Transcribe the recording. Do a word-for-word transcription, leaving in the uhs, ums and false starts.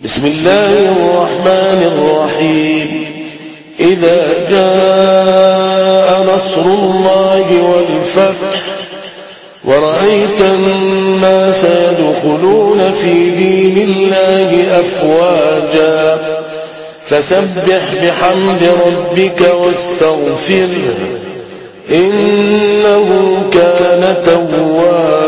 بسم الله الرحمن الرحيم. إذا جاء نصر الله والفتح ورأيت الناس يدخلون في دين الله أفواجا فسبح بحمد ربك واستغفره إنه كان توابا.